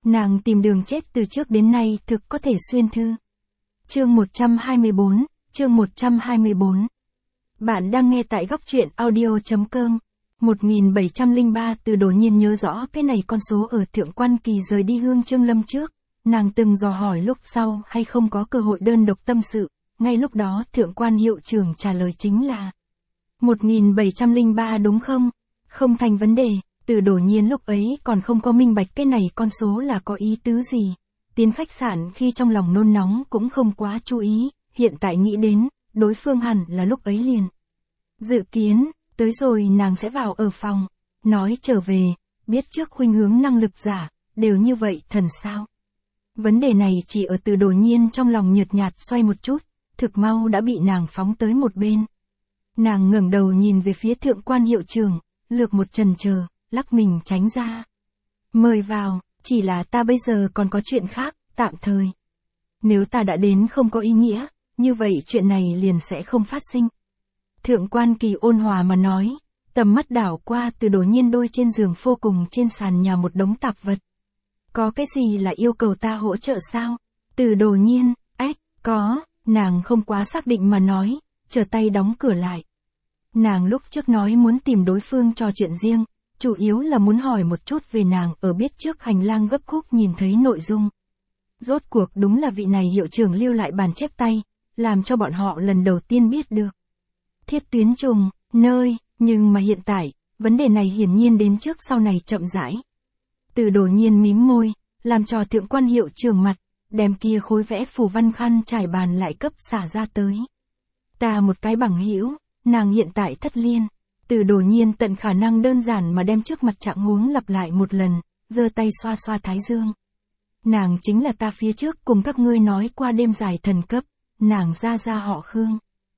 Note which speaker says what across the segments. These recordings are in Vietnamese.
Speaker 1: Nàng tìm đường chết từ trước đến nay thực có thể xuyên thư. Chương 124. Bạn đang nghe tại góc truyện audio.com. 1703 Từ đột nhiên nhớ rõ cái này con số ở Thượng Quan Kỳ rời đi Hương Trương Lâm trước. Nàng từng dò hỏi lúc sau hay không có cơ hội đơn độc tâm sự. Ngay lúc đó Thượng Quan hiệu trưởng trả lời chính là 1703 đúng không? Không thành vấn đề. Từ đột nhiên lúc ấy còn không có minh bạch cái này con số là có ý tứ gì. Tiến khách sạn khi trong lòng nôn nóng cũng không quá chú ý, hiện tại nghĩ đến, đối phương hẳn là lúc ấy liền. Dự kiến, tới rồi nàng sẽ vào ở phòng, nói trở về, biết trước khuynh hướng năng lực giả, đều như vậy thần sao. Vấn đề này chỉ ở Từ đột nhiên trong lòng nhợt nhạt xoay một chút, thực mau đã bị nàng phóng tới một bên. Nàng ngẩng đầu nhìn về phía Thượng Quan hiệu trưởng, lược một chần chờ, lắc mình tránh ra. Mời vào, chỉ là ta bây giờ còn có chuyện khác, tạm thời. Nếu ta đã đến không có ý nghĩa, như vậy chuyện này liền sẽ không phát sinh. Thượng Quan Kỳ ôn hòa mà nói, tầm mắt đảo qua Từ đột nhiên đôi trên giường phô cùng trên sàn nhà một đống tạp vật. Có cái gì là yêu cầu ta hỗ trợ sao? Từ đột nhiên, có, nàng không quá xác định mà nói, trở tay đóng cửa lại. Nàng lúc trước nói muốn tìm đối phương trò chuyện riêng, chủ yếu là muốn hỏi một chút về nàng ở biết trước hành lang gấp khúc nhìn thấy nội dung. Rốt cuộc đúng là vị này hiệu trưởng lưu lại bản chép tay, làm cho bọn họ lần đầu tiên biết được. Thiết tuyến trùng, nơi, nhưng mà hiện tại, vấn đề này hiển nhiên đến trước sau này chậm rãi. Từ đột nhiên mím môi, làm cho Thượng Quan hiệu trưởng mặt, đem kia khối vẽ phù văn khăn trải bàn lại cấp xả ra tới. Ta một cái bằng hữu, nàng hiện tại thất liên. Từ đột nhiên tận khả năng đơn giản mà đem trước mặt trạng huống lặp lại một lần, giơ tay xoa xoa thái dương. Nàng chính là ta phía trước cùng các ngươi nói qua đêm dài thần cấp, nàng ra họ Khương.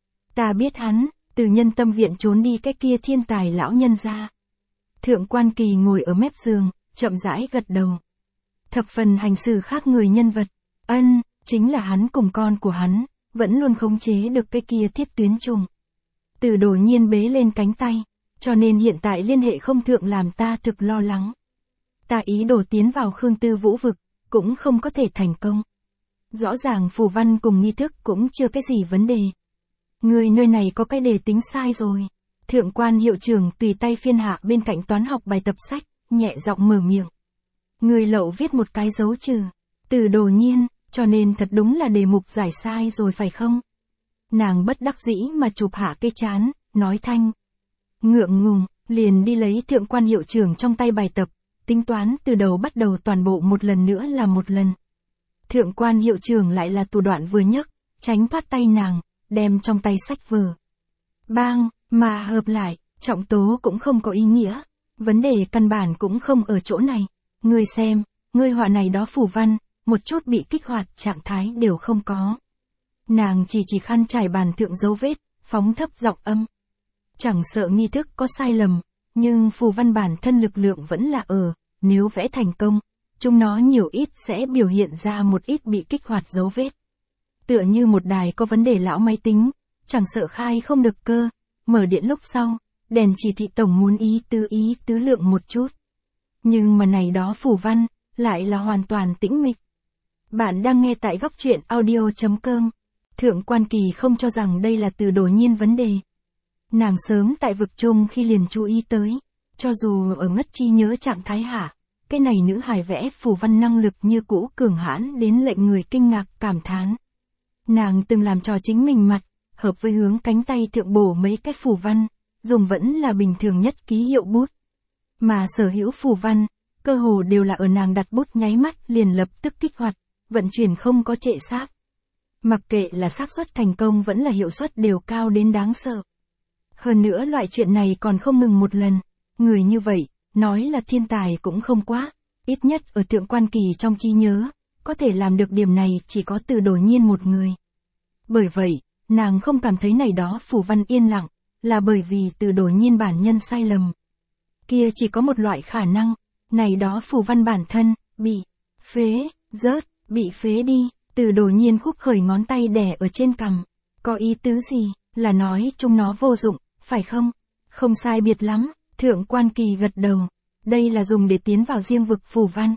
Speaker 1: Ta biết hắn, từ nhân tâm viện trốn đi cái kia thiên tài lão nhân ra. Thượng Quan Kỳ ngồi ở mép giường, chậm rãi gật đầu. Thập phần hành xử khác người nhân vật, chính là hắn cùng con của hắn, vẫn luôn khống chế được cái kia thiết tuyến trùng. Từ đột nhiên bế lên cánh tay, cho nên hiện tại liên hệ không thượng làm ta thực lo lắng. Ta ý đồ tiến vào Khương Tư Vũ vực, cũng không có thể thành công. Rõ ràng phù văn cùng nghi thức cũng chưa cái gì vấn đề. Người nơi này có cái đề tính sai rồi. Thượng Quan hiệu trưởng tùy tay phiên hạ bên cạnh toán học bài tập sách, nhẹ giọng mở miệng. Người lậu viết một cái dấu trừ. Từ đột nhiên, cho nên thật đúng là đề mục giải sai rồi phải không? Nàng bất đắc dĩ mà chụp hạ cái chán, nói thanh. Ngượng ngùng, liền đi lấy Thượng Quan hiệu trưởng trong tay bài tập, tính toán từ đầu bắt đầu toàn bộ một lần nữa là một lần. Thượng Quan hiệu trưởng lại là thủ đoạn vừa nhấc, tránh thoát tay nàng, đem trong tay sách vở. Bang, mà hợp lại, trọng tố cũng không có ý nghĩa, vấn đề căn bản cũng không ở chỗ này. Ngươi xem, ngươi họa này đó phù văn, một chút bị kích hoạt trạng thái đều không có. Nàng chỉ khăn trải bàn thượng dấu vết, phóng thấp giọng âm. Chẳng sợ nghi thức có sai lầm, nhưng phù văn bản thân lực lượng vẫn là ở, nếu vẽ thành công, chúng nó nhiều ít sẽ biểu hiện ra một ít bị kích hoạt dấu vết. Tựa như một đài có vấn đề lão máy tính, chẳng sợ khai không được cơ, mở điện lúc sau, đèn chỉ thị tổng muốn ý tứ lượng một chút. Nhưng mà này đó phù văn, lại là hoàn toàn tĩnh mịch. Bạn đang nghe tại góc truyện audio.com. Thượng Quan Kỳ không cho rằng đây là từ đột nhiên vấn đề. Nàng sớm tại vực chung khi liền chú ý tới, cho dù ở ngất chi nhớ trạng thái hạ, cái này nữ hài vẽ phù văn năng lực như cũ cường hãn đến lệnh người kinh ngạc cảm thán. Nàng từng làm trò chính mình mặt, hợp với hướng cánh tay thượng bổ mấy cái phù văn, dùng vẫn là bình thường nhất ký hiệu bút. Mà sở hữu phù văn, cơ hồ đều là ở nàng đặt bút nháy mắt liền lập tức kích hoạt, vận chuyển không có trệ xác. Mặc kệ là xác suất thành công vẫn là hiệu suất đều cao đến đáng sợ. Hơn nữa loại chuyện này còn không ngừng một lần, người như vậy, nói là thiên tài cũng không quá, ít nhất ở Thượng Quan Kỳ trong trí nhớ, có thể làm được điểm này chỉ có Từ đột nhiên một người. Bởi vậy, nàng không cảm thấy này đó phù văn yên lặng, là bởi vì Từ đột nhiên bản nhân sai lầm. Kia chỉ có một loại khả năng, này đó phù văn bản thân, bị phế, bị phế đi. Từ đột nhiên khúc khởi ngón tay đè ở trên cằm. Có ý tứ gì, là nói chúng nó vô dụng, phải không? Không sai biệt lắm, Thượng Quan Kỳ gật đầu. Đây là dùng để tiến vào riêng vực phù văn,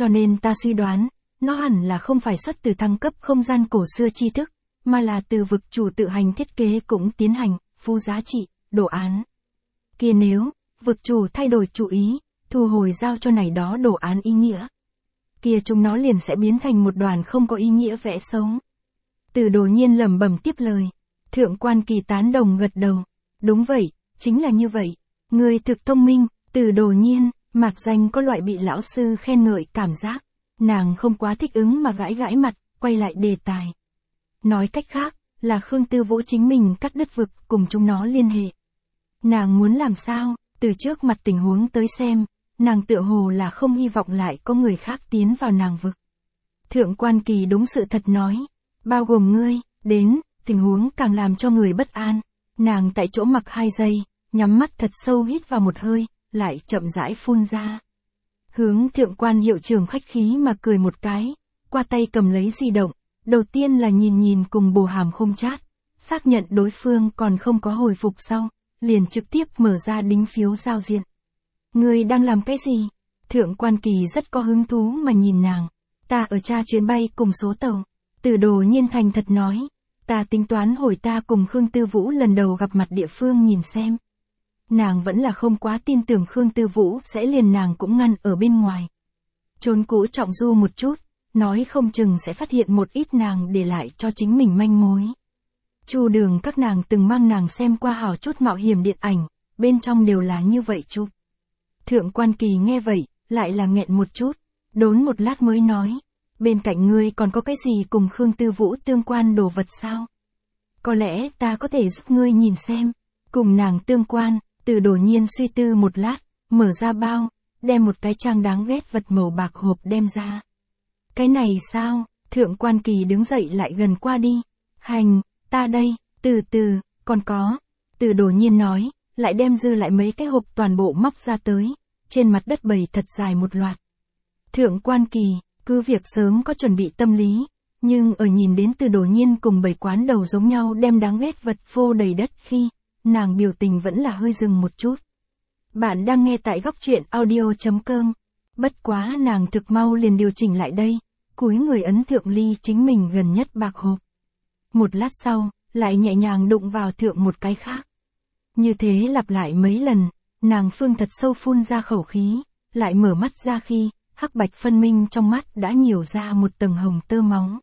Speaker 1: Cho nên ta suy đoán, nó hẳn là không phải xuất từ thăng cấp không gian cổ xưa tri thức, mà là từ vực chủ tự hành thiết kế cũng tiến hành, phu giá trị, đồ án. Kia nếu, vực chủ thay đổi chủ ý, thu hồi giao cho này đó đồ án ý nghĩa. Kia chúng nó liền sẽ biến thành một đoàn không có ý nghĩa vẽ sống. Từ Đồ Nhiên lẩm bẩm tiếp lời. Thượng quan Kỳ tán đồng gật đầu. Đúng vậy, chính là như vậy. Người thực thông minh, Từ Đồ Nhiên, Mạc Danh có loại bị lão sư khen ngợi cảm giác. Nàng không quá thích ứng mà gãi gãi mặt, quay lại đề tài. Nói cách khác, là Khương Tư Vũ chính mình cắt đứt vực cùng chúng nó liên hệ. Nàng muốn làm sao, từ trước mặt tình huống tới xem, nàng tựa hồ là không hy vọng lại có người khác tiến vào nàng vực. Thượng quan Kỳ đúng sự thật nói, bao gồm ngươi, đến, tình huống càng làm cho người bất an. Nàng tại chỗ mặc 2 giây, nhắm mắt thật sâu hít vào một hơi, lại chậm rãi phun ra. Hướng thượng quan hiệu trưởng khách khí mà cười một cái, qua tay cầm lấy di động, đầu tiên là nhìn cùng Bồ Hàm Khung chat, xác nhận đối phương còn không có hồi phục sau, liền trực tiếp mở ra đính phiếu giao diện. Ngươi đang làm cái gì? Thượng quan Kỳ rất có hứng thú mà nhìn nàng. Ta ở tra chuyến bay cùng số tàu. Từ Đồ Nhiên thành thật nói. Ta tính toán hồi ta cùng Khương Tư Vũ lần đầu gặp mặt địa phương nhìn xem. Nàng vẫn là không quá tin tưởng Khương Tư Vũ sẽ liền nàng cũng ngăn ở bên ngoài. Trốn cũ trọng du một chút, nói không chừng sẽ phát hiện một ít nàng để lại cho chính mình manh mối. Chu Đường các nàng từng mang nàng xem qua hào chút mạo hiểm điện ảnh, bên trong đều là như vậy chụp. Thượng quan Kỳ nghe vậy, lại là nghẹn một chút, đốn một lát mới nói, bên cạnh ngươi còn có cái gì cùng Khương Tư Vũ tương quan đồ vật sao? Có lẽ ta có thể giúp ngươi nhìn xem, cùng nàng tương quan. Từ Đồ Nhiên suy tư một lát, mở ra bao, đem một cái trang đáng ghét vật màu bạc hộp đem ra. Cái này sao? Thượng quan Kỳ đứng dậy lại gần qua đi. Hành, ta đây, từ từ, còn có. Từ Đồ Nhiên nói, lại đem dư lại mấy cái hộp toàn bộ móc ra tới, trên mặt đất bày thật dài một loạt. Thượng quan Kỳ, cứ việc sớm có chuẩn bị tâm lý, nhưng ở nhìn đến Từ Đồ Nhiên cùng bầy quán đầu giống nhau đem đáng ghét vật phô đầy đất khi, nàng biểu tình vẫn là hơi dừng một chút. Bạn đang nghe tại góc truyện audio.com. Bất quá nàng thực mau liền điều chỉnh lại đây, cúi người ấn thượng ly chính mình gần nhất bạc hộp. Một lát sau, lại nhẹ nhàng đụng vào thượng một cái khác. Như thế lặp lại mấy lần, nàng phương thật sâu phun ra khẩu khí, lại mở mắt ra khi, hắc bạch phân minh trong mắt đã nhiều ra một tầng hồng tơ máu.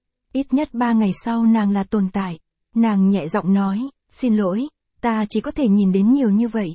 Speaker 1: Ít nhất 3 ngày sau nàng là tồn tại, nàng nhẹ giọng nói, xin lỗi, ta chỉ có thể nhìn đến nhiều như vậy.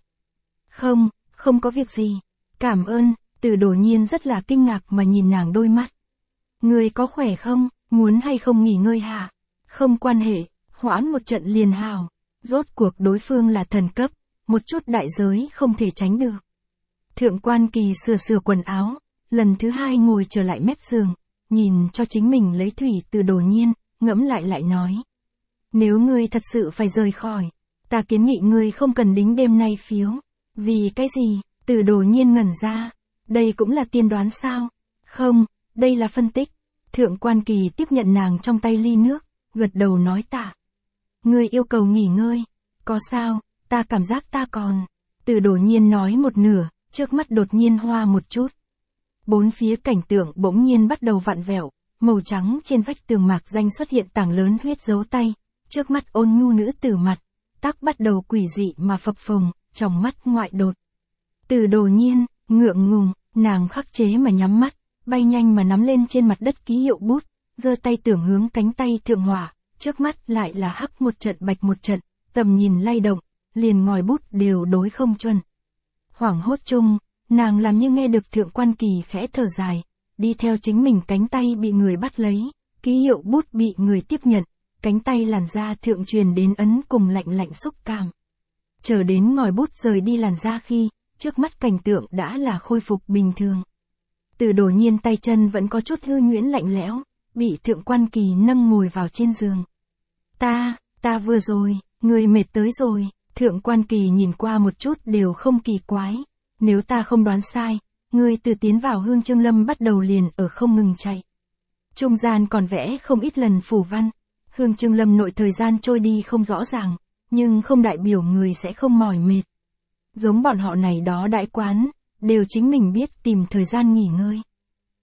Speaker 1: Không có việc gì, cảm ơn. Từ Đồ Nhiên rất là kinh ngạc mà nhìn nàng đôi mắt. Ngươi có khỏe không, muốn hay không nghỉ ngơi hả? Không quan hệ, hoãn một trận liền hào. Rốt cuộc đối phương là thần cấp, một chút đại giới không thể tránh được. Thượng quan Kỳ sửa quần áo, lần thứ 2 ngồi trở lại mép giường, nhìn cho chính mình lấy thủy. Từ Đồ Nhiên, ngẫm lại nói. Nếu ngươi thật sự phải rời khỏi, ta kiến nghị ngươi không cần đính đêm nay phiếu. Vì cái gì? Từ Đồ Nhiên ngẩn ra. Đây cũng là tiên đoán sao? Không, đây là phân tích. Thượng quan Kỳ tiếp nhận nàng trong tay ly nước, gật đầu nói tạ. Ngươi yêu cầu nghỉ ngơi. Có sao, ta cảm giác ta còn. Từ Đồ Nhiên nói một nửa, trước mắt đột nhiên hoa một chút. Bốn phía cảnh tượng bỗng nhiên bắt đầu vặn vẹo, màu trắng trên vách tường Mạc Danh xuất hiện tảng lớn huyết dấu tay, trước mắt ôn nhu nữ tử mặt, tóc bắt đầu quỷ dị mà phập phồng, trong mắt ngoại đột. Từ Đồ Nhiên, ngượng ngùng, nàng khắc chế mà nhắm mắt, bay nhanh mà nắm lên trên mặt đất ký hiệu bút, giơ tay tưởng hướng cánh tay thượng hỏa, trước mắt lại là hắc một trận bạch một trận, tầm nhìn lay động, liền ngòi bút đều đối không chuẩn. Hoảng hốt chung, nàng làm như nghe được Thượng quan Kỳ khẽ thở dài, đi theo chính mình cánh tay bị người bắt lấy, ký hiệu bút bị người tiếp nhận, cánh tay làn da thượng truyền đến ấn cùng lạnh xúc cảm. Chờ đến ngòi bút rời đi làn da khi, trước mắt cảnh tượng đã là khôi phục bình thường. Từ Đồ Nhiên tay chân vẫn có chút hư nhuyễn lạnh lẽo, bị Thượng quan Kỳ nâng ngồi vào trên giường. Ta vừa rồi, người mệt tới rồi. Thượng quan Kỳ nhìn qua một chút đều không kỳ quái. Nếu ta không đoán sai, ngươi từ tiến vào Hương Trương Lâm bắt đầu liền ở không ngừng chạy. Trung gian còn vẽ không ít lần phù văn. Hương Trương Lâm nội thời gian trôi đi không rõ ràng, nhưng không đại biểu người sẽ không mỏi mệt. Giống bọn họ này đó đại quán, đều chính mình biết tìm thời gian nghỉ ngơi.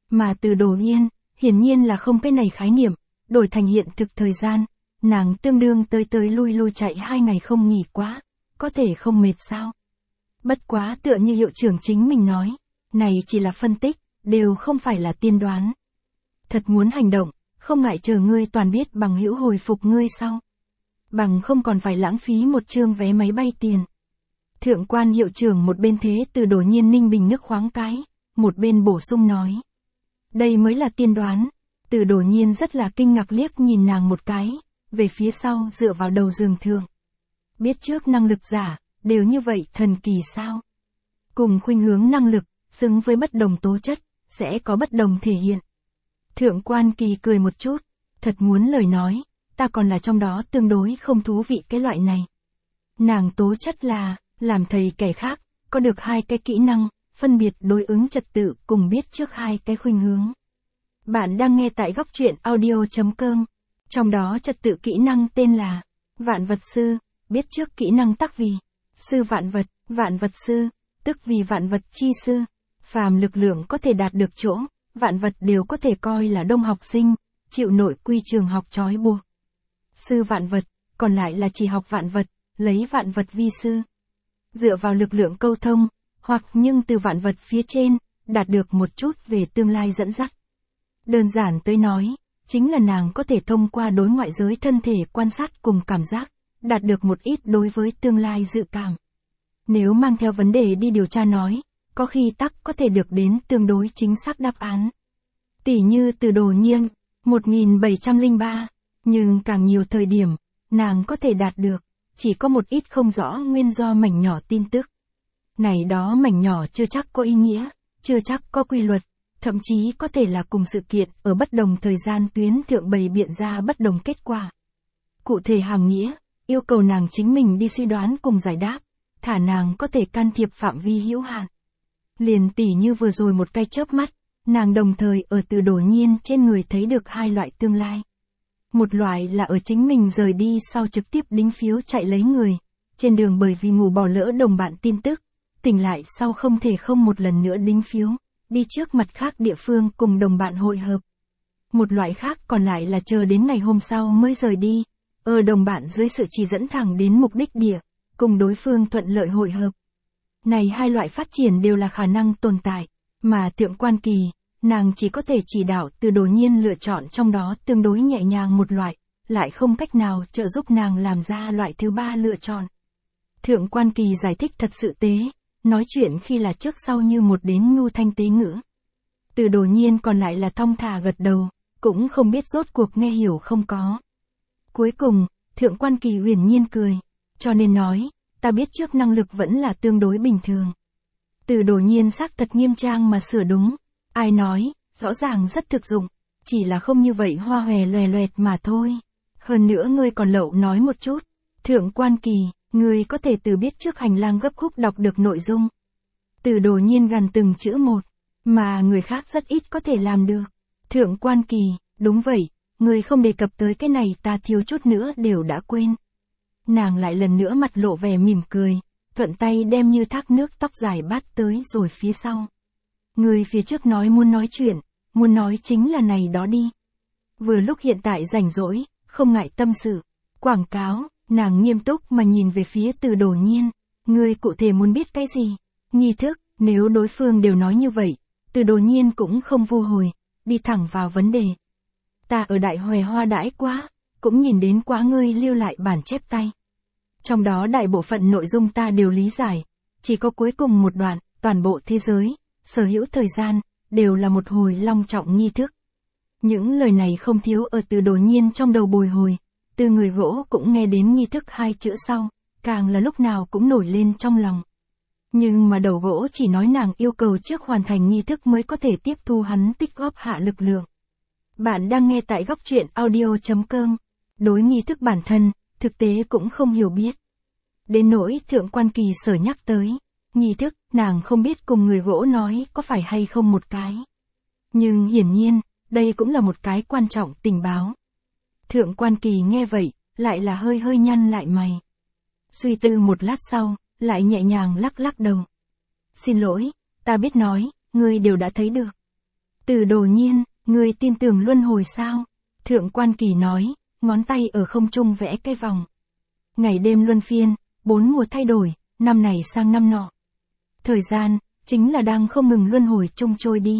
Speaker 1: Mà Từ Đồ Yên, hiển nhiên là không cái này khái niệm, đổi thành hiện thực thời gian, nàng tương đương tới tới lui lui chạy 2 ngày không nghỉ quá, có thể không mệt sao? Bất quá tựa như hiệu trưởng chính mình nói, này chỉ là phân tích, đều không phải là tiên đoán. Thật muốn hành động, không ngại chờ ngươi toàn biết bằng hữu hồi phục ngươi sau. Bằng không còn phải lãng phí một chương vé máy bay tiền. Thượng quan hiệu trưởng một bên thế Từ Đồ Nhiên ninh bình nước khoáng cái, một bên bổ sung nói. Đây mới là tiên đoán. Từ Đồ Nhiên rất là kinh ngạc liếc nhìn nàng một cái, về phía sau dựa vào đầu giường thượng. Biết trước năng lực giả, đều như vậy thần kỳ sao? Cùng khuynh hướng năng lực, xứng với bất đồng tố chất, sẽ có bất đồng thể hiện. Thượng quan Kỳ cười một chút, thật muốn lời nói, ta còn là trong đó tương đối không thú vị cái loại này. Nàng tố chất là, làm thầy kẻ khác, có được 2 cái kỹ năng, phân biệt đối ứng trật tự cùng biết trước 2 cái khuynh hướng. Bạn đang nghe tại góc truyện audio.com, trong đó trật tự kỹ năng tên là Vạn Vật Sư, biết trước kỹ năng tắc vì Sư Vạn Vật Sư, tức vì vạn vật chi sư, phàm lực lượng có thể đạt được chỗ, vạn vật đều có thể coi là đông học sinh, chịu nội quy trường học trói buộc. Sư vạn vật, còn lại là chỉ học vạn vật, lấy vạn vật vi sư. Dựa vào lực lượng câu thông, hoặc nhưng từ vạn vật phía trên, đạt được một chút về tương lai dẫn dắt. Đơn giản tới nói, chính là nàng có thể thông qua đối ngoại giới thân thể quan sát cùng cảm giác, đạt được một ít đối với tương lai dự cảm. Nếu mang theo vấn đề đi điều tra nói, có khi tắc có thể được đến tương đối chính xác đáp án. Tỉ như Từ Đồ Nhiên, 1703, nhưng càng nhiều thời điểm, nàng có thể đạt được, chỉ có một ít không rõ nguyên do mảnh nhỏ tin tức. Này đó mảnh nhỏ chưa chắc có ý nghĩa, chưa chắc có quy luật, thậm chí có thể là cùng sự kiện ở bất đồng thời gian tuyến thượng bày biện ra bất đồng kết quả. Cụ thể hàm nghĩa, yêu cầu nàng chính mình đi suy đoán cùng giải đáp, thả nàng có thể can thiệp phạm vi hữu hạn. Liền tỉ như vừa rồi một cái chớp mắt, nàng đồng thời ở Từ Đồ Nhiên trên người thấy được 2 loại tương lai. Một loại là ở chính mình rời đi sau trực tiếp đính phiếu chạy lấy người, trên đường bởi vì ngủ bỏ lỡ đồng bạn tin tức, tỉnh lại sau không thể không một lần nữa đính phiếu, đi trước mặt khác địa phương cùng đồng bạn hội hợp. Một loại khác còn lại là chờ đến ngày hôm sau mới rời đi, ở đồng bạn dưới sự chỉ dẫn thẳng đến mục đích địa, cùng đối phương thuận lợi hội hợp. Này 2 loại phát triển đều là khả năng tồn tại, mà Thượng quan Kỳ, nàng chỉ có thể chỉ đạo Từ Đồ Nhiên lựa chọn trong đó tương đối nhẹ nhàng một loại, lại không cách nào trợ giúp nàng làm ra loại thứ 3 lựa chọn. Thượng quan Kỳ giải thích thật sự tế, nói chuyện khi là trước sau như một đến nhu thanh tế ngữ. Từ Đồ Nhiên còn lại là thong thả gật đầu, cũng không biết rốt cuộc nghe hiểu không có. Cuối cùng, Thượng quan Kỳ huyền nhiên cười, cho nên nói, ta biết trước năng lực vẫn là tương đối bình thường. Từ Đồ Nhiên xác thật nghiêm trang mà sửa đúng, ai nói, rõ ràng rất thực dụng, chỉ là không như vậy hoa hòe loè loẹt mà thôi. Hơn nữa ngươi còn lậu nói một chút, Thượng quan Kỳ, ngươi có thể từ biết trước hành lang gấp khúc đọc được nội dung. Từ Đồ Nhiên gằn từng chữ một, mà người khác rất ít có thể làm được. Thượng quan Kỳ, đúng vậy, ngươi không đề cập tới cái này ta thiếu chút nữa đều đã quên. Nàng lại lần nữa mặt lộ vẻ mỉm cười, thuận tay đem như thác nước tóc dài bát tới rồi phía sau. Người phía trước nói muốn nói chuyện, muốn nói chính là này đó đi. Vừa lúc hiện tại rảnh rỗi, không ngại tâm sự. Quảng cáo, nàng nghiêm túc mà nhìn về phía Từ Đồ Nhiên. Ngươi cụ thể muốn biết cái gì? Nghi thức, nếu đối phương đều nói như vậy, Từ Đồ Nhiên cũng không vô hồi, đi thẳng vào vấn đề. Ta ở Đại Hòe Hoa đãi quá, cũng nhìn đến quá ngươi lưu lại bản chép tay. Trong đó đại bộ phận nội dung ta đều lý giải, chỉ có cuối cùng một đoạn, toàn bộ thế giới, sở hữu thời gian, đều là một hồi long trọng nghi thức. Những lời này không thiếu ở Từ Đồ Nhiên trong đầu bồi hồi, từ người gỗ cũng nghe đến nghi thức 2 chữ sau, càng là lúc nào cũng nổi lên trong lòng. Nhưng mà đầu gỗ chỉ nói nàng yêu cầu trước hoàn thành nghi thức mới có thể tiếp thu hắn tích góp hạ lực lượng. Bạn đang nghe tại góc truyện audio.com, đối nghi thức bản thân, thực tế cũng không hiểu biết. Đến nỗi Thượng quan Kỳ sở nhắc tới, nghi thức, nàng không biết cùng người gỗ nói có phải hay không một cái. Nhưng hiển nhiên, đây cũng là một cái quan trọng tình báo. Thượng quan Kỳ nghe vậy, lại là hơi hơi nhăn lại mày. Suy tư một lát sau, lại nhẹ nhàng lắc lắc đầu. Xin lỗi, ta biết nói, ngươi đều đã thấy được. Từ Đồ Nhiên, ngươi tin tưởng luân hồi sao? Thượng Quan Kỳ nói, ngón tay ở không trung vẽ cái vòng. Ngày đêm luân phiên, 4 mùa thay đổi, năm này sang năm nọ. Thời gian, chính là đang không ngừng luân hồi chung trôi đi.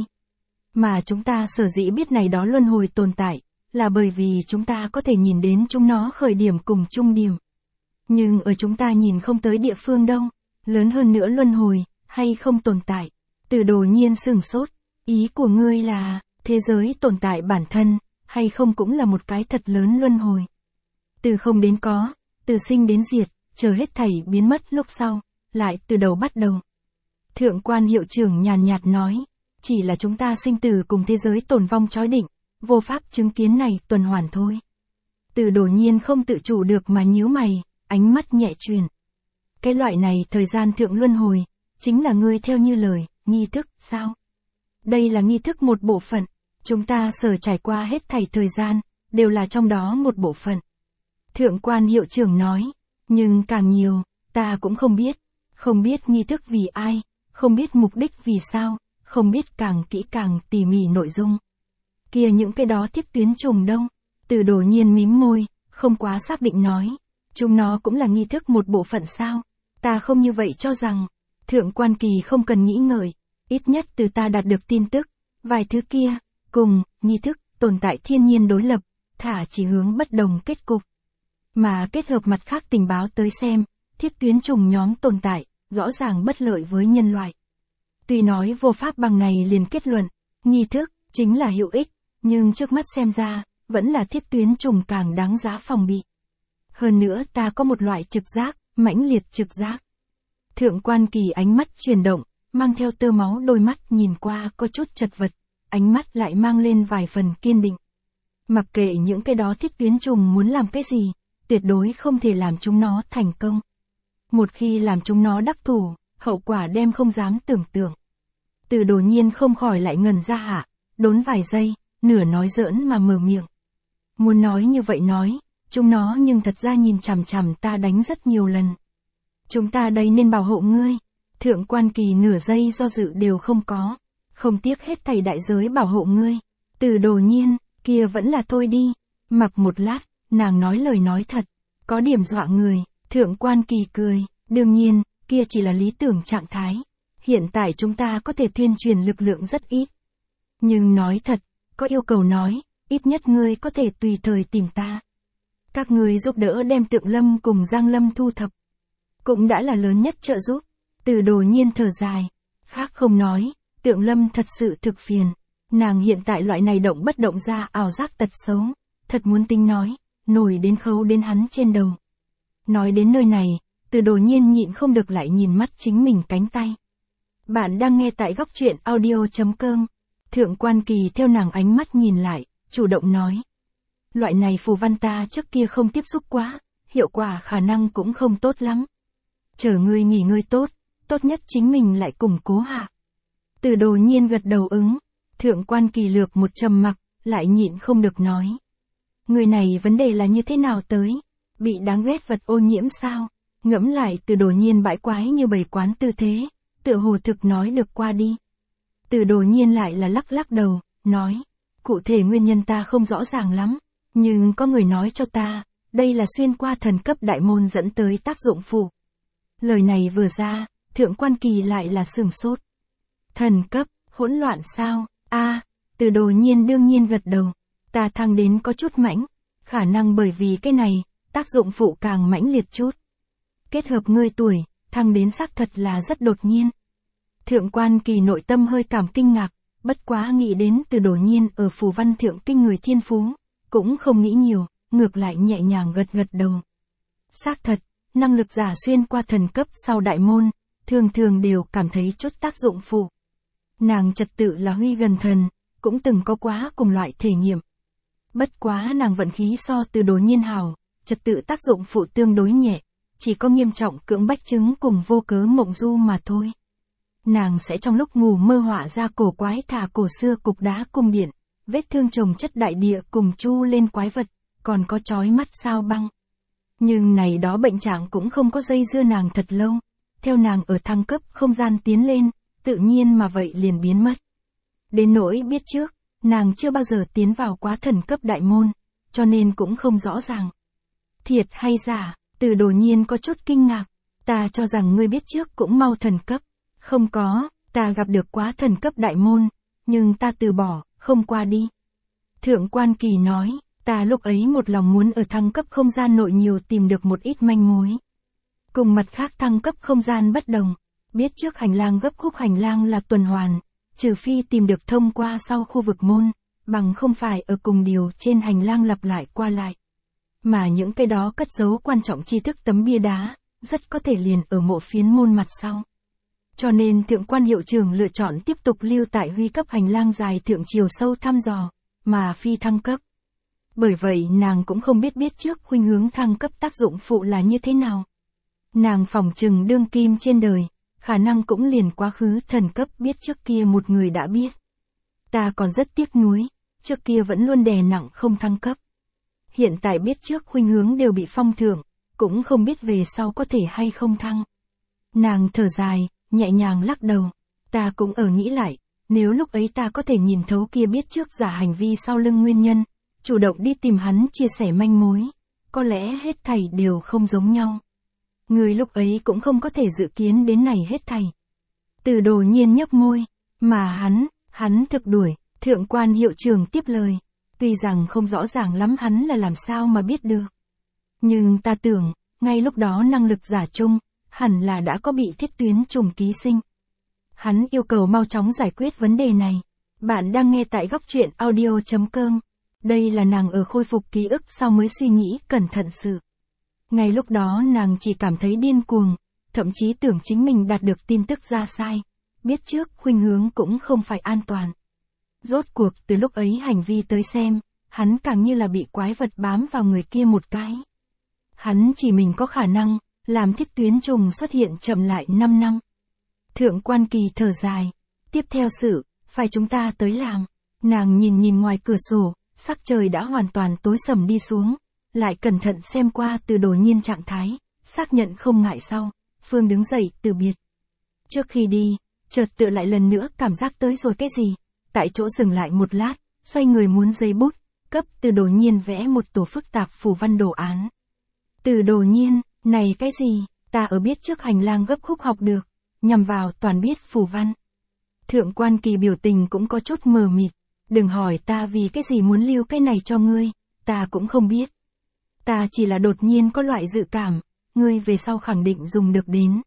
Speaker 1: Mà chúng ta sở dĩ biết này đó luân hồi tồn tại, là bởi vì chúng ta có thể nhìn đến chúng nó khởi điểm cùng trung điểm. Nhưng ở chúng ta nhìn không tới địa phương đâu, lớn hơn nữa luân hồi, hay không tồn tại. Từ Đồ Nhiên sửng sốt, ý của ngươi là, thế giới tồn tại bản thân, hay không cũng là một cái thật lớn luân hồi. Từ không đến có, từ sinh đến diệt, chờ hết thảy biến mất lúc sau, lại từ đầu bắt đầu. Thượng Quan hiệu trưởng nhàn nhạt nói, chỉ là chúng ta sinh tử cùng thế giới tồn vong chói định, vô pháp chứng kiến này tuần hoàn thôi. Từ Đồ Nhiên không tự chủ được mà nhíu mày, ánh mắt nhẹ chuyển. Cái loại này thời gian thượng luân hồi, chính là ngươi theo như lời, nghi thức, sao? Đây là nghi thức một bộ phận, chúng ta sở trải qua hết thảy thời gian, đều là trong đó một bộ phận. Thượng Quan hiệu trưởng nói, nhưng càng nhiều, ta cũng không biết nghi thức vì ai, không biết mục đích vì sao, không biết càng kỹ càng tỉ mỉ nội dung. Kia những cái đó thiết tuyến trùng đâu? Từ Đồ Nhiên mím môi, không quá xác định nói, chúng nó cũng là nghi thức một bộ phận sao? Ta không như vậy cho rằng. Thượng Quan Kỳ không cần nghĩ ngợi, ít nhất từ ta đạt được tin tức, vài thứ kia, cùng, nghi thức, tồn tại thiên nhiên đối lập, thả chỉ hướng bất đồng kết cục. Mà kết hợp mặt khác tình báo tới xem, thiết tuyến trùng nhóm tồn tại, rõ ràng bất lợi với nhân loại. Tuy nói vô pháp bằng này liền kết luận, nghi thức, chính là hữu ích, nhưng trước mắt xem ra, vẫn là thiết tuyến trùng càng đáng giá phòng bị. Hơn nữa ta có một loại trực giác, mãnh liệt trực giác. Thượng Quan Kỳ ánh mắt chuyển động, mang theo tơ máu đôi mắt nhìn qua có chút chật vật, ánh mắt lại mang lên vài phần kiên định. Mặc kệ những cái đó thiết tuyến trùng muốn làm cái gì, tuyệt đối không thể làm chúng nó thành công. Một khi làm chúng nó đắc thủ, hậu quả đem không dám tưởng tượng. Từ Đồ Nhiên không khỏi lại ngần ra hạ, đốn vài giây, nửa nói giỡn mà mở miệng. Muốn nói như vậy nói, chúng nó nhưng thật ra nhìn chằm chằm ta đánh rất nhiều lần. Chúng ta đây nên bảo hộ ngươi. Thượng Quan Kỳ nửa giây do dự đều không có, không tiếc hết thảy đại giới bảo hộ ngươi. Từ Đồ Nhiên, kia vẫn là thôi đi. Mặc một lát, nàng nói lời nói thật, có điểm dọa người. Thượng Quan Kỳ cười, đương nhiên, kia chỉ là lý tưởng trạng thái. Hiện tại chúng ta có thể tuyên truyền lực lượng rất ít. Nhưng nói thật, có yêu cầu nói, ít nhất ngươi có thể tùy thời tìm ta. Các ngươi giúp đỡ đem Tượng Lâm cùng Giang Lâm thu thập, cũng đã là lớn nhất trợ giúp. Từ Đồ Nhiên thở dài, khác không nói, Tượng Lâm thật sự thực phiền. Nàng hiện tại loại này động bất động ra ảo giác tật xấu, thật muốn tính nói, nổi đến khấu đến hắn trên đầu. Nói đến nơi này, Từ Đồ Nhiên nhịn không được lại nhìn mắt chính mình cánh tay. Bạn đang nghe tại góc truyện audio.com. Thượng Quan Kỳ theo nàng ánh mắt nhìn lại, chủ động nói. Loại này phù văn ta trước kia không tiếp xúc quá, hiệu quả khả năng cũng không tốt lắm. Chờ ngươi nghỉ ngơi tốt, tốt nhất chính mình lại củng cố hạ. Từ Đồ Nhiên gật đầu ứng, Thượng Quan Kỳ lược một trầm mặc, lại nhịn không được nói. Người này vấn đề là như thế nào tới? Bị đáng ghét vật ô nhiễm sao? Ngẫm lại Từ Đồ Nhiên bãi quái như bầy quán tư thế, tựa hồ thực nói được qua đi. Từ Đồ Nhiên lại là lắc lắc đầu, nói, cụ thể nguyên nhân ta không rõ ràng lắm, nhưng có người nói cho ta, đây là xuyên qua thần cấp đại môn dẫn tới tác dụng phụ. Lời này vừa ra, Thượng Quan Kỳ lại là sửng sốt. Thần cấp, hỗn loạn sao? Từ Đồ Nhiên đương nhiên gật đầu, ta thăng đến có chút mãnh, khả năng bởi vì cái này, tác dụng phụ càng mãnh liệt chút. Kết hợp ngươi tuổi, thăng đến xác thật là rất đột nhiên. Thượng Quan Kỳ nội tâm hơi cảm kinh ngạc, bất quá nghĩ đến Từ Đồ Nhiên ở phù văn thượng kinh người thiên phú, cũng không nghĩ nhiều, ngược lại nhẹ nhàng gật gật đầu. Xác thật, năng lực giả xuyên qua thần cấp sau đại môn, thường thường đều cảm thấy chút tác dụng phụ. Nàng trật tự là huy gần thần, cũng từng có quá cùng loại thể nghiệm. Bất quá nàng vận khí so Từ Đồ Nhiên hào, trật tự tác dụng phụ tương đối nhẹ, chỉ có nghiêm trọng cưỡng bách chứng cùng vô cớ mộng du mà thôi. Nàng sẽ trong lúc ngủ mơ họa ra cổ quái thả cổ xưa cục đá cung điện, vết thương chồng chất đại địa cùng chu lên quái vật, còn có chói mắt sao băng. Nhưng này đó bệnh trạng cũng không có dây dưa nàng thật lâu, theo nàng ở thăng cấp không gian tiến lên, tự nhiên mà vậy liền biến mất. Đến nỗi biết trước, nàng chưa bao giờ tiến vào quá thần cấp đại môn, cho nên cũng không rõ ràng. Thiệt hay giả, Từ Đồ Nhiên có chút kinh ngạc, ta cho rằng ngươi biết trước cũng mau thần cấp. Không có, ta gặp được quá thần cấp đại môn, nhưng ta từ bỏ, không qua đi. Thượng Quan Kỳ nói, ta lúc ấy một lòng muốn ở thăng cấp không gian nội nhiều tìm được một ít manh mối. Cùng mặt khác thăng cấp không gian bất đồng, biết trước hành lang gấp khúc hành lang là tuần hoàn, trừ phi tìm được thông qua sau khu vực môn, bằng không phải ở cùng điều trên hành lang lặp lại qua lại. Mà những cái đó cất giấu quan trọng tri thức tấm bia đá, rất có thể liền ở mộ phiến môn mặt sau. Cho nên Thượng Quan hiệu trưởng lựa chọn tiếp tục lưu tại huy cấp hành lang dài thượng chiều sâu thăm dò, mà phi thăng cấp. Bởi vậy nàng cũng không biết trước khuynh hướng thăng cấp tác dụng phụ là như thế nào. Nàng phỏng chừng đương kim trên đời, khả năng cũng liền quá khứ thần cấp biết trước kia một người đã biết. Ta còn rất tiếc nuối, trước kia vẫn luôn đè nặng không thăng cấp. Hiện tại biết trước khuynh hướng đều bị phong thưởng, cũng không biết về sau có thể hay không thăng. Nàng thở dài, nhẹ nhàng lắc đầu, ta cũng ở nghĩ lại, nếu lúc ấy ta có thể nhìn thấu kia biết trước giả hành vi sau lưng nguyên nhân, chủ động đi tìm hắn chia sẻ manh mối, có lẽ hết thảy đều không giống nhau. Người lúc ấy cũng không có thể dự kiến đến này hết thảy. Từ Đồ Nhiên nhấp môi, mà hắn thực đuổi, Thượng Quan hiệu trưởng tiếp lời, tuy rằng không rõ ràng lắm hắn là làm sao mà biết được. Nhưng ta tưởng, ngay lúc đó năng lực giả chung, hẳn là đã có bị Thiết Tuyến trùng ký sinh. Hắn yêu cầu mau chóng giải quyết vấn đề này. Bạn đang nghe tại góc truyện audio.com. Đây là nàng ở khôi phục ký ức sau mới suy nghĩ cẩn thận sự. Ngay lúc đó nàng chỉ cảm thấy điên cuồng, thậm chí tưởng chính mình đạt được tin tức ra sai. Biết trước khuynh hướng cũng không phải an toàn. Rốt cuộc từ lúc ấy hành vi tới xem, hắn càng như là bị quái vật bám vào người kia một cái. Hắn chỉ mình có khả năng, làm Thiết Tuyến trùng xuất hiện chậm lại 5 năm. Thượng Quan Kỳ thở dài, tiếp theo sự, phải chúng ta tới làm. Nàng nhìn ngoài cửa sổ, sắc trời đã hoàn toàn tối sầm đi xuống, lại cẩn thận xem qua Từ Đồ Nhiên trạng thái, xác nhận không ngại sau, Phương đứng dậy từ biệt. Trước khi đi, chợt tựa lại lần nữa cảm giác tới rồi cái gì, tại chỗ dừng lại một lát, xoay người muốn giấy bút, cấp Từ Đồ Nhiên vẽ một tổ phức tạp phù văn đồ án. Từ Đồ Nhiên, này cái gì, ta ở biết trước hành lang gấp khúc học được, nhằm vào toàn biết phù văn. Thượng Quan Kỳ biểu tình cũng có chút mờ mịt, đừng hỏi ta vì cái gì muốn lưu cái này cho ngươi, ta cũng không biết. Ta chỉ là đột nhiên có loại dự cảm, ngươi về sau khẳng định dùng được đến.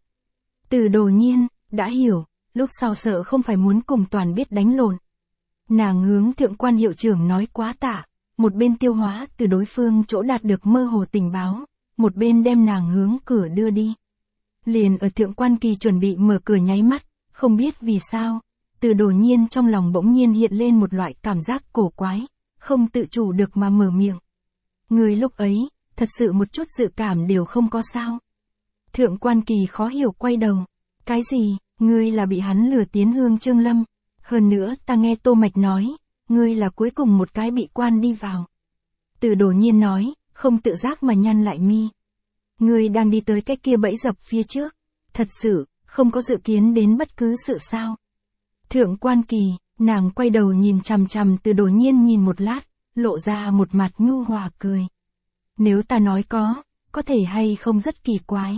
Speaker 1: Từ Đồ Nhiên, đã hiểu, lúc sau sợ không phải muốn cùng toàn biết đánh lộn. Nàng hướng Thượng Quan hiệu trưởng nói quá tả, một bên tiêu hóa từ đối phương chỗ đạt được mơ hồ tình báo, một bên đem nàng hướng cửa đưa đi. Liền ở Thượng Quan Kỳ chuẩn bị mở cửa nháy mắt, không biết vì sao, Từ Đồ Nhiên trong lòng bỗng nhiên hiện lên một loại cảm giác cổ quái, không tự chủ được mà mở miệng. Người lúc ấy, thật sự một chút dự cảm đều không có sao. Thượng Quan Kỳ khó hiểu quay đầu, cái gì, ngươi là bị hắn lừa tiến Hương Trương Lâm, hơn nữa ta nghe Tô Mạch nói, ngươi là cuối cùng một cái bị quan đi vào. Từ Đồ Nhiên nói, không tự giác mà nhăn lại mi. Ngươi đang đi tới cái kia bẫy dập phía trước, thật sự, không có dự kiến đến bất cứ sự sao. Thượng Quan Kỳ, nàng quay đầu nhìn chằm chằm Từ Đồ Nhiên nhìn một lát, lộ ra một mặt nhu hòa cười. Nếu ta nói có thể hay không rất kỳ quái.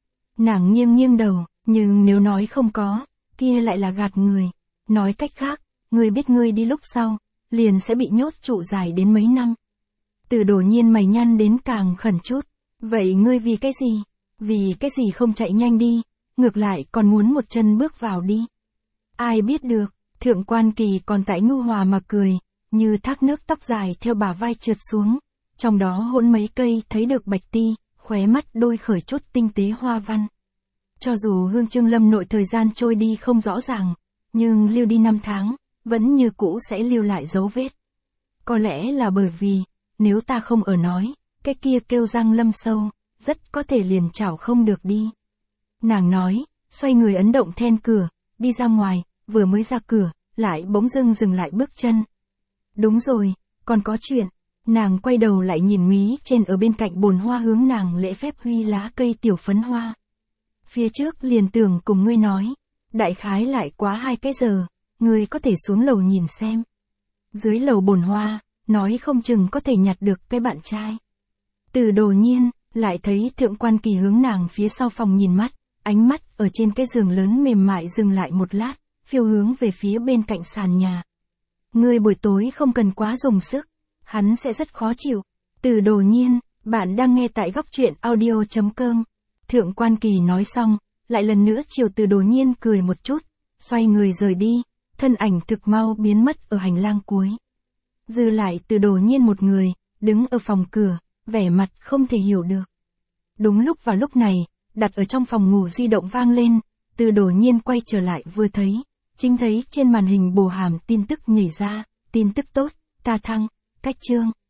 Speaker 1: Nàng nghiêng đầu, nhưng nếu nói không có, kia lại là gạt người. Nói cách khác, ngươi biết ngươi đi lúc sau, liền sẽ bị nhốt trụ dài đến mấy năm. Từ Đồ Nhiên mày nhăn đến càng khẩn chút. Vậy ngươi vì cái gì? Vì cái gì không chạy nhanh đi, ngược lại còn muốn một chân bước vào đi. Ai biết được, Thượng Quan Kỳ còn tại nhu hòa mà cười, như thác nước tóc dài theo bả vai trượt xuống, trong đó hỗn mấy cây thấy được bạch ti, khóe mắt đôi khởi chút tinh tế hoa văn. Cho dù Hương Trương Lâm nội thời gian trôi đi không rõ ràng, nhưng lưu đi 5 tháng, vẫn như cũ sẽ lưu lại dấu vết. Có lẽ là bởi vì, nếu ta không ở nói, cái kia kêu Giang Lâm sâu, rất có thể liền chảo không được đi. Nàng nói, xoay người ấn động then cửa, đi ra ngoài, vừa mới ra cửa, lại bỗng dưng dừng lại bước chân. Đúng rồi, còn có chuyện. Nàng quay đầu lại nhìn mí trên ở bên cạnh bồn hoa hướng nàng lễ phép huy lá cây tiểu phấn hoa. Phía trước liền tưởng cùng ngươi nói, đại khái lại quá 2 cái giờ, ngươi có thể xuống lầu nhìn xem. Dưới lầu bồn hoa, nói không chừng có thể nhặt được cái bạn trai. Từ Đồ Nhiên, lại thấy Thượng Quan Kỳ hướng nàng phía sau phòng nhìn mắt, ánh mắt ở trên cái giường lớn mềm mại dừng lại một lát, phiêu hướng về phía bên cạnh sàn nhà. Ngươi buổi tối không cần quá dùng sức, hắn sẽ rất khó chịu. Từ Đồ Nhiên, bạn đang nghe tại góc truyện audio.com. Thượng Quan Kỳ nói xong, lại lần nữa chiều Từ Đồ Nhiên cười một chút, xoay người rời đi, thân ảnh thực mau biến mất ở hành lang cuối. Dư lại Từ Đồ Nhiên một người, đứng ở phòng cửa, vẻ mặt không thể hiểu được. Đúng lúc vào lúc này, đặt ở trong phòng ngủ di động vang lên, Từ Đồ Nhiên quay trở lại vừa thấy, chính thấy trên màn hình bồ hàm tin tức nhảy ra, tin tức tốt, ta thăng, cách chương.